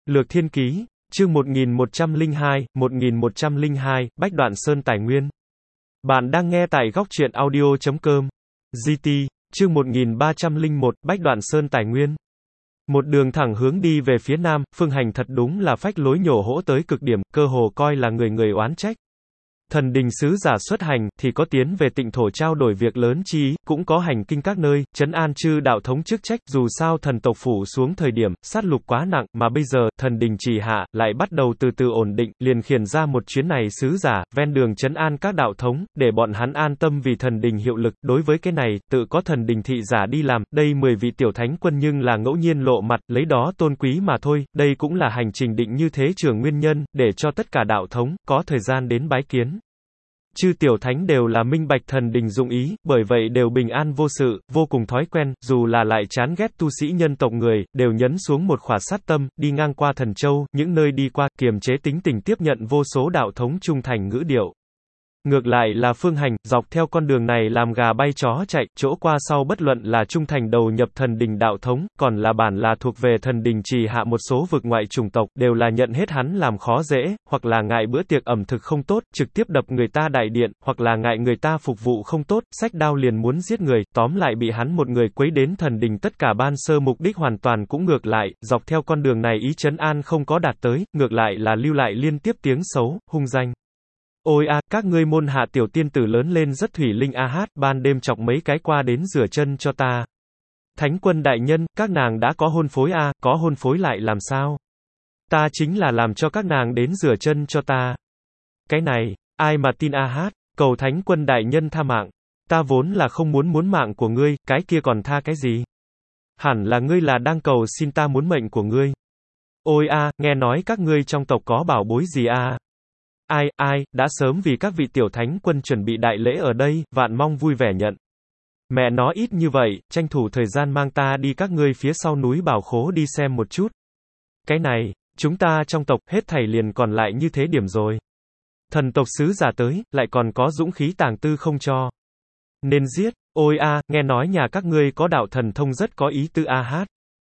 Lược Thiên Ký, chương 1102, Bách Đoạn Sơn Tài Nguyên. Bạn đang nghe tại góc truyện audio.com. GT, chương 1301, Bách Đoạn Sơn Tài Nguyên. Một đường thẳng hướng đi về phía nam, Phương Hành thật đúng là phách lối nhổ hỗ tới cực điểm, cơ hồ coi là người người oán trách. Thần đình sứ giả xuất hành, thì có tiến về tịnh thổ trao đổi việc lớn chi ý, cũng có hành kinh các nơi, trấn an chư đạo thống chức trách, dù sao thần tộc phủ xuống thời điểm, sát lục quá nặng, mà bây giờ, thần đình trì hạ, lại bắt đầu từ từ ổn định, liền khiển ra một chuyến này sứ giả, ven đường trấn an các đạo thống, để bọn hắn an tâm vì thần đình hiệu lực, đối với cái này, tự có thần đình thị giả đi làm, đây 10 vị tiểu thánh quân nhưng là ngẫu nhiên lộ mặt, lấy đó tôn quý mà thôi, đây cũng là hành trình định như thế trưởng nguyên nhân, để cho tất cả đạo thống, có thời gian đến bái kiến. Chư tiểu thánh đều là minh bạch thần đình dụng ý, bởi vậy đều bình an vô sự, vô cùng thói quen, dù là lại chán ghét tu sĩ nhân tộc người, đều nhấn xuống một khỏa sát tâm, đi ngang qua Thần Châu, những nơi đi qua, kiềm chế tính tình tiếp nhận vô số đạo thống trung thành ngữ điệu. Ngược lại là Phương Hành, dọc theo con đường này làm gà bay chó chạy, chỗ qua sau bất luận là trung thành đầu nhập thần đình đạo thống, còn là bản là thuộc về thần đình trì hạ một số vực ngoại chủng tộc, đều là nhận hết hắn làm khó dễ, hoặc là ngại bữa tiệc ẩm thực không tốt, trực tiếp đập người ta đại điện, hoặc là ngại người ta phục vụ không tốt, xách đao liền muốn giết người, tóm lại bị hắn một người quấy đến thần đình tất cả ban sơ mục đích hoàn toàn cũng ngược lại, dọc theo con đường này ý trấn an không có đạt tới, ngược lại là lưu lại liên tiếp tiếng xấu, hung danh. Ôi a, các ngươi môn hạ tiểu tiên tử lớn lên rất thủy linh a hát, ban đêm chọc mấy cái qua đến rửa chân cho ta. Thánh quân đại nhân, các nàng đã có hôn phối a, có hôn phối lại làm sao? Ta chính là làm cho các nàng đến rửa chân cho ta. Cái này, ai mà tin a hát, cầu thánh quân đại nhân tha mạng. Ta vốn là không muốn mạng của ngươi, cái kia còn tha cái gì? Hẳn là ngươi là đang cầu xin ta muốn mệnh của ngươi. Ôi a, nghe nói các ngươi trong tộc có bảo bối gì a? Ai, đã sớm vì các vị tiểu thánh quân chuẩn bị đại lễ ở đây, vạn mong vui vẻ nhận. Mẹ nó ít như vậy, tranh thủ thời gian mang ta đi các ngươi phía sau núi Bảo Khố đi xem một chút. Cái này, chúng ta trong tộc, hết thảy liền còn lại như thế điểm rồi. Thần tộc sứ giả tới, lại còn có dũng khí tàng tư không cho. Nên giết, ôi a, nghe nói nhà các ngươi có đạo thần thông rất có ý tư a hát.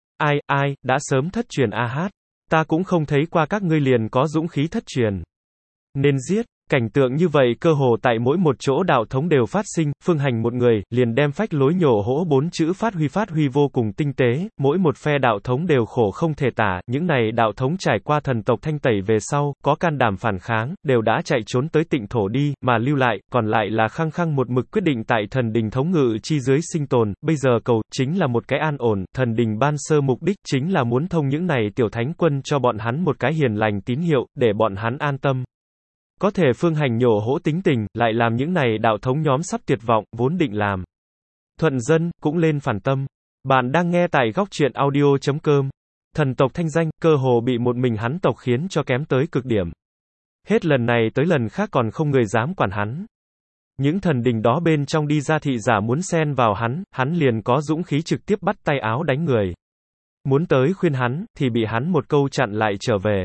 Ai, đã sớm thất truyền a hát. Ta cũng không thấy qua các ngươi liền có dũng khí thất truyền. Nên giết, cảnh tượng như vậy cơ hồ tại mỗi một chỗ đạo thống đều phát sinh, Phương Hành một người, liền đem phách lối nhổ hỗ 4 chữ phát huy vô cùng tinh tế, mỗi một phe đạo thống đều khổ không thể tả, những này đạo thống trải qua thần tộc thanh tẩy về sau, có can đảm phản kháng, đều đã chạy trốn tới tịnh thổ đi, mà lưu lại, còn lại là khăng một mực quyết định tại thần đình thống ngự chi dưới sinh tồn, bây giờ cầu, chính là một cái an ổn, thần đình ban sơ mục đích, chính là muốn thông những này tiểu thánh quân cho bọn hắn một cái hiền lành tín hiệu, để bọn hắn an tâm. Có thể Phương Hành nhổ hỗ tính tình, lại làm những này đạo thống nhóm sắp tuyệt vọng, vốn định làm thuận dân, cũng lên phản tâm. Bạn đang nghe tại góc truyện audio.com. Thần tộc thanh danh, cơ hồ bị một mình hắn tộc khiến cho kém tới cực điểm. Hết lần này tới lần khác còn không người dám quản hắn. Những thần đình đó bên trong đi ra thị giả muốn xen vào hắn liền có dũng khí trực tiếp bắt tay áo đánh người. Muốn tới khuyên hắn, thì bị hắn một câu chặn lại trở về.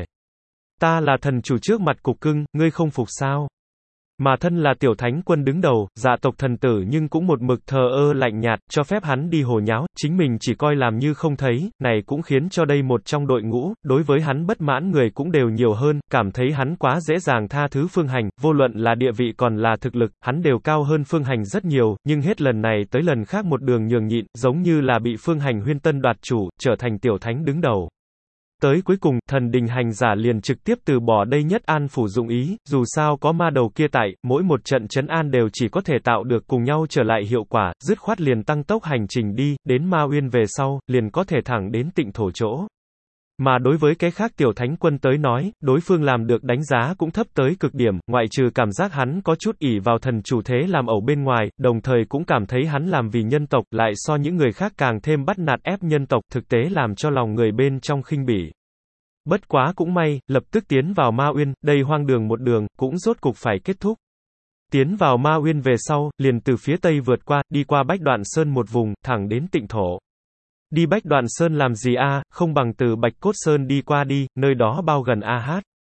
Ta là thần chủ trước mặt cục cưng, ngươi không phục sao? Mà thân là tiểu thánh quân đứng đầu, dạ tộc thần tử nhưng cũng một mực thờ ơ lạnh nhạt, cho phép hắn đi hồ nháo, chính mình chỉ coi làm như không thấy, này cũng khiến cho đây một trong đội ngũ, đối với hắn bất mãn người cũng đều nhiều hơn, cảm thấy hắn quá dễ dàng tha thứ Phương Hành, vô luận là địa vị còn là thực lực, hắn đều cao hơn Phương Hành rất nhiều, nhưng hết lần này tới lần khác một đường nhường nhịn, giống như là bị Phương Hành huyên tân đoạt chủ, trở thành tiểu thánh đứng đầu. Tới cuối cùng, thần đình hành giả liền trực tiếp từ bỏ đây nhất an phủ dụng ý, dù sao có ma đầu kia tại, mỗi một trận trấn an đều chỉ có thể tạo được cùng nhau trở lại hiệu quả, dứt khoát liền tăng tốc hành trình đi, đến Ma Uyên về sau, liền có thể thẳng đến tịnh thổ chỗ. Mà đối với cái khác tiểu thánh quân tới nói, đối phương làm được đánh giá cũng thấp tới cực điểm, ngoại trừ cảm giác hắn có chút ỷ vào thần chủ thế làm ẩu bên ngoài, đồng thời cũng cảm thấy hắn làm vì nhân tộc, lại so những người khác càng thêm bắt nạt ép nhân tộc, thực tế làm cho lòng người bên trong khinh bỉ. Bất quá cũng may, lập tức tiến vào Ma Uyên, đây hoang đường một đường, cũng rốt cục phải kết thúc. Tiến vào Ma Uyên về sau, liền từ phía tây vượt qua, đi qua Bách Đoạn Sơn một vùng, thẳng đến tịnh thổ. Đi Bách Đoạn Sơn làm gì a, không bằng từ Bạch Cốt Sơn đi qua đi, nơi đó bao gần a hát.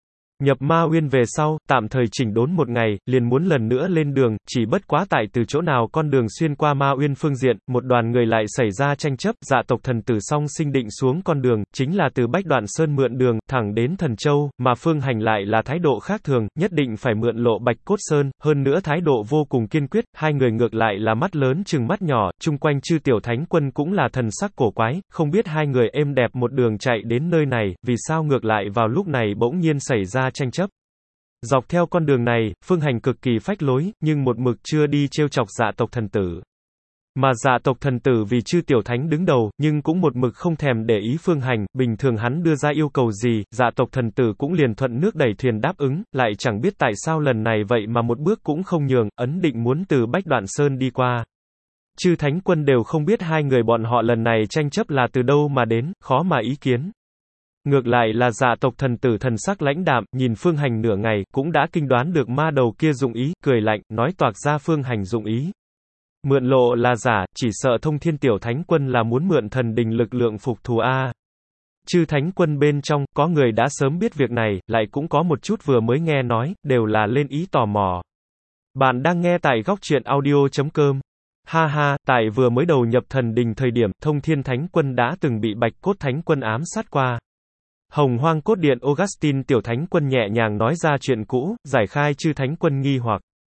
Nhập Ma Uyên về sau, tạm thời chỉnh đốn một ngày, liền muốn lần nữa lên đường, chỉ bất quá tại từ chỗ nào con đường xuyên qua Ma Uyên phương diện, một đoàn người lại xảy ra tranh chấp, dạ tộc thần tử song sinh định xuống con đường, chính là từ Bách Đoạn Sơn mượn đường, thẳng đến Thần Châu, mà Phương Hành lại là thái độ khác thường, nhất định phải mượn lộ Bạch Cốt Sơn, hơn nữa thái độ vô cùng kiên quyết, hai người ngược lại là mắt lớn chừng mắt nhỏ, chung quanh chư tiểu thánh quân cũng là thần sắc cổ quái, không biết hai người êm đẹp một đường chạy đến nơi này, vì sao ngược lại vào lúc này bỗng nhiên xảy ra tranh chấp. Dọc theo con đường này, Phương Hành cực kỳ phách lối, nhưng một mực chưa đi trêu chọc dạ tộc thần tử. Mà dạ tộc thần tử vì chư tiểu thánh đứng đầu, nhưng cũng một mực không thèm để ý Phương Hành, bình thường hắn đưa ra yêu cầu gì, dạ tộc thần tử cũng liền thuận nước đẩy thuyền đáp ứng, lại chẳng biết tại sao lần này vậy mà một bước cũng không nhường, ấn định muốn từ Bách Đoạn Sơn đi qua. Chư thánh quân đều không biết hai người bọn họ lần này tranh chấp là từ đâu mà đến, khó mà ý kiến. Ngược lại là dạ tộc thần tử thần sắc lãnh đạm, nhìn Phương Hành nửa ngày, cũng đã kinh đoán được ma đầu kia dụng ý, cười lạnh, nói toạc ra Phương Hành dụng ý. Mượn lộ là giả, chỉ sợ Thông Thiên tiểu thánh quân là muốn mượn thần đình lực lượng phục thù a. Chư thánh quân bên trong, có người đã sớm biết việc này, lại cũng có một chút vừa mới nghe nói, đều là lên ý tò mò. Bạn đang nghe tại góc truyện audio.com. Ha ha, tại vừa mới đầu nhập thần đình thời điểm, Thông Thiên thánh quân đã từng bị Bạch Cốt thánh quân ám sát qua. Hồng Hoang Cốt Điện Augustine tiểu thánh quân nhẹ nhàng nói ra chuyện cũ, giải khai chư thánh quân nghi hoặc.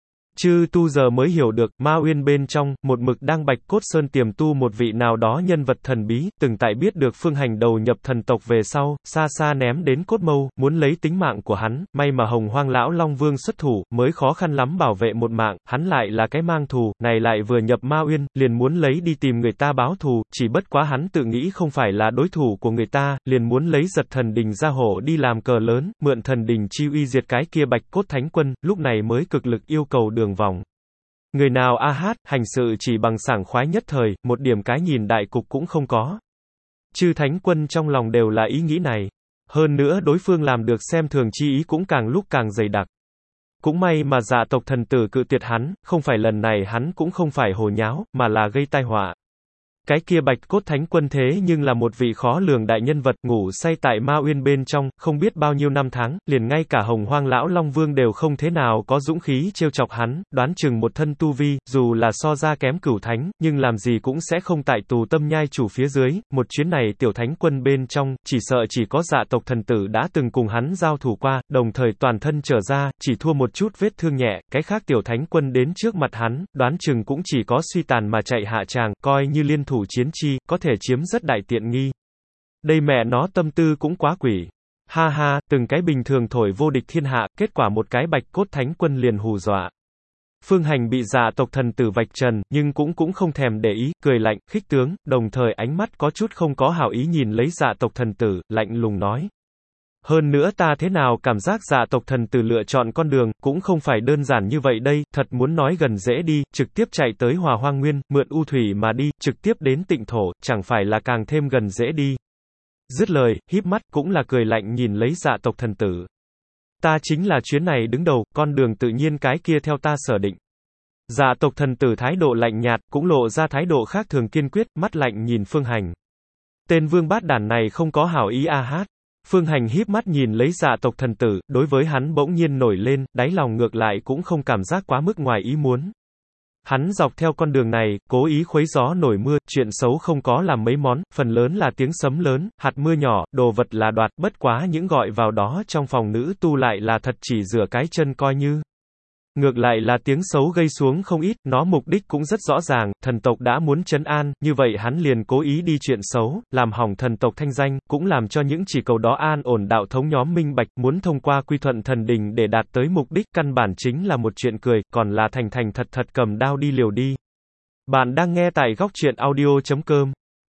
Chư tu giờ mới hiểu được, Ma Uyên bên trong, một mực đang Bạch Cốt Sơn tiềm tu một vị nào đó nhân vật thần bí, từng tại biết được Phương Hành đầu nhập thần tộc về sau, xa xa ném đến cốt mâu, muốn lấy tính mạng của hắn, may mà Hồng Hoang lão Long Vương xuất thủ, mới khó khăn lắm bảo vệ một mạng, hắn lại là cái mang thù, này lại vừa nhập Ma Uyên, liền muốn lấy đi tìm người ta báo thù, chỉ bất quá hắn tự nghĩ không phải là đối thủ của người ta, liền muốn lấy giật thần đình ra hổ đi làm cờ lớn, mượn thần đình chi uy diệt cái kia Bạch Cốt thánh quân, lúc này mới cực lực yêu cầu đường vòng. Người nào a hát, hành sự chỉ bằng sảng khoái nhất thời, một điểm cái nhìn đại cục cũng không có. Chư thánh quân trong lòng đều là ý nghĩ này. Hơn nữa đối phương làm được xem thường chi ý cũng càng lúc càng dày đặc. Cũng may mà dạ tộc thần tử cự tuyệt hắn, không phải lần này hắn cũng không phải hồ nháo, mà là gây tai họa. Cái kia Bạch Cốt thánh quân thế nhưng là một vị khó lường đại nhân vật, ngủ say tại Ma Uyên bên trong, không biết bao nhiêu năm tháng, liền ngay cả Hồng Hoang lão Long Vương đều không thế nào có dũng khí trêu chọc hắn, đoán chừng một thân tu vi, dù là so ra kém cửu thánh, nhưng làm gì cũng sẽ không tại tù tâm nhai chủ phía dưới, một chuyến này tiểu thánh quân bên trong, chỉ sợ chỉ có dạ tộc thần tử đã từng cùng hắn giao thủ qua, đồng thời toàn thân trở ra, chỉ thua một chút vết thương nhẹ, cái khác tiểu thánh quân đến trước mặt hắn, đoán chừng cũng chỉ có suy tàn mà chạy hạ tràng, coi như liên thủ chiến chi, có thể chiếm rất đại tiện nghi. Đây mẹ nó tâm tư cũng quá quỷ. Ha ha, từng cái bình thường thổi vô địch thiên hạ, kết quả một cái Bạch Cốt thánh quân liền hù dọa. Phương Hành bị dạ tộc thần tử vạch trần, nhưng cũng không thèm để ý, cười lạnh, khích tướng, đồng thời ánh mắt có chút không có hảo ý nhìn lấy dạ tộc thần tử, lạnh lùng nói. Hơn nữa ta thế nào cảm giác dạ tộc thần tử lựa chọn con đường, cũng không phải đơn giản như vậy đây, thật muốn nói gần dễ đi, trực tiếp chạy tới Hòa Hoang Nguyên, mượn u thủy mà đi, trực tiếp đến Tịnh Thổ, chẳng phải là càng thêm gần dễ đi. Dứt lời, híp mắt, cũng là cười lạnh nhìn lấy dạ tộc thần tử. Ta chính là chuyến này đứng đầu, con đường tự nhiên cái kia theo ta sở định. Dạ tộc thần tử thái độ lạnh nhạt, cũng lộ ra thái độ khác thường kiên quyết, mắt lạnh nhìn Phương Hành. Tên vương bát đản này không có hảo ý a hát. Phương Hành híp mắt nhìn lấy dạ tộc thần tử, đối với hắn bỗng nhiên nổi lên, đáy lòng ngược lại cũng không cảm giác quá mức ngoài ý muốn. Hắn dọc theo con đường này, cố ý khuấy gió nổi mưa, chuyện xấu không có làm mấy món, phần lớn là tiếng sấm lớn, hạt mưa nhỏ, đồ vật là đoạt, bất quá những gọi vào đó trong phòng nữ tu lại là thật chỉ rửa cái chân coi như. Ngược lại là tiếng xấu gây xuống không ít, nó mục đích cũng rất rõ ràng, thần tộc đã muốn trấn an, như vậy hắn liền cố ý đi chuyện xấu, làm hỏng thần tộc thanh danh, cũng làm cho những chỉ cầu đó an ổn đạo thống nhóm minh bạch, muốn thông qua quy thuận thần đình để đạt tới mục đích, căn bản chính là một chuyện cười, còn là thành thành thật thật cầm đao đi liều đi. Bạn đang nghe tại góc truyện audio.com.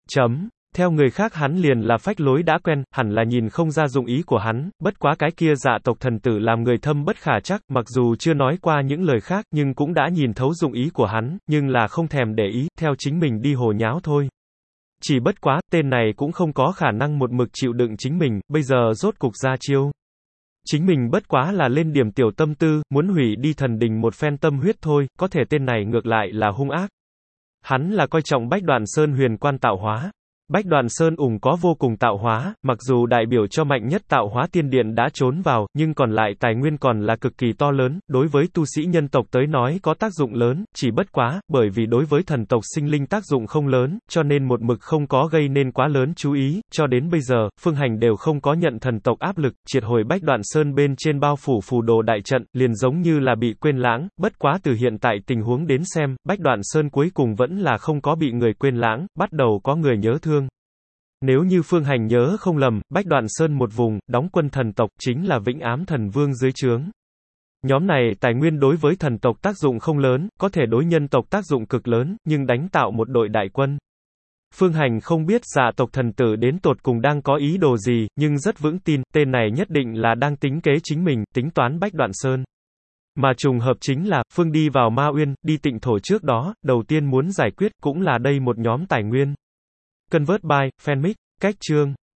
Theo người khác hắn liền là phách lối đã quen, hẳn là nhìn không ra dụng ý của hắn, bất quá cái kia dạ tộc thần tử làm người thâm bất khả trắc, mặc dù chưa nói qua những lời khác, nhưng cũng đã nhìn thấu dụng ý của hắn, nhưng là không thèm để ý, theo chính mình đi hồ nháo thôi. Chỉ bất quá, tên này cũng không có khả năng một mực chịu đựng chính mình, bây giờ rốt cục ra chiêu. Chính mình bất quá là lên điểm tiểu tâm tư, muốn hủy đi thần đình một phen tâm huyết thôi, có thể tên này ngược lại là hung ác. Hắn là coi trọng Bách Đoạn Sơn huyền quan tạo hóa. Bách Đoàn Sơn ủng có vô cùng tạo hóa, mặc dù đại biểu cho mạnh nhất tạo hóa tiên điện đã trốn vào, nhưng còn lại tài nguyên còn là cực kỳ to lớn, đối với tu sĩ nhân tộc tới nói có tác dụng lớn, chỉ bất quá, bởi vì đối với thần tộc sinh linh tác dụng không lớn, cho nên một mực không có gây nên quá lớn chú ý, cho đến bây giờ, Phương Hành đều không có nhận thần tộc áp lực, triệt hồi Bách Đoàn Sơn bên trên bao phủ phù đồ đại trận, liền giống như là bị quên lãng, bất quá từ hiện tại tình huống đến xem, Bách Đoàn Sơn cuối cùng vẫn là không có bị người quên lãng, bắt đầu có người nhớ thương. Nếu như Phương Hành nhớ không lầm, Bách Đoàn Sơn một vùng, đóng quân thần tộc, chính là Vĩnh Ám Thần Vương dưới trướng. Nhóm này tài nguyên đối với thần tộc tác dụng không lớn, có thể đối nhân tộc tác dụng cực lớn, nhưng đánh tạo một đội đại quân. Phương Hành không biết Dạ tộc thần tử đến tột cùng đang có ý đồ gì, nhưng rất vững tin, tên này nhất định là đang tính kế chính mình, tính toán Bách Đoạn Sơn. Mà trùng hợp chính là, Phương đi vào Ma Uyên, đi Tịnh Thổ trước đó, đầu tiên muốn giải quyết, cũng là đây một nhóm tài nguyên. Convert by, Fanmic, cách chương.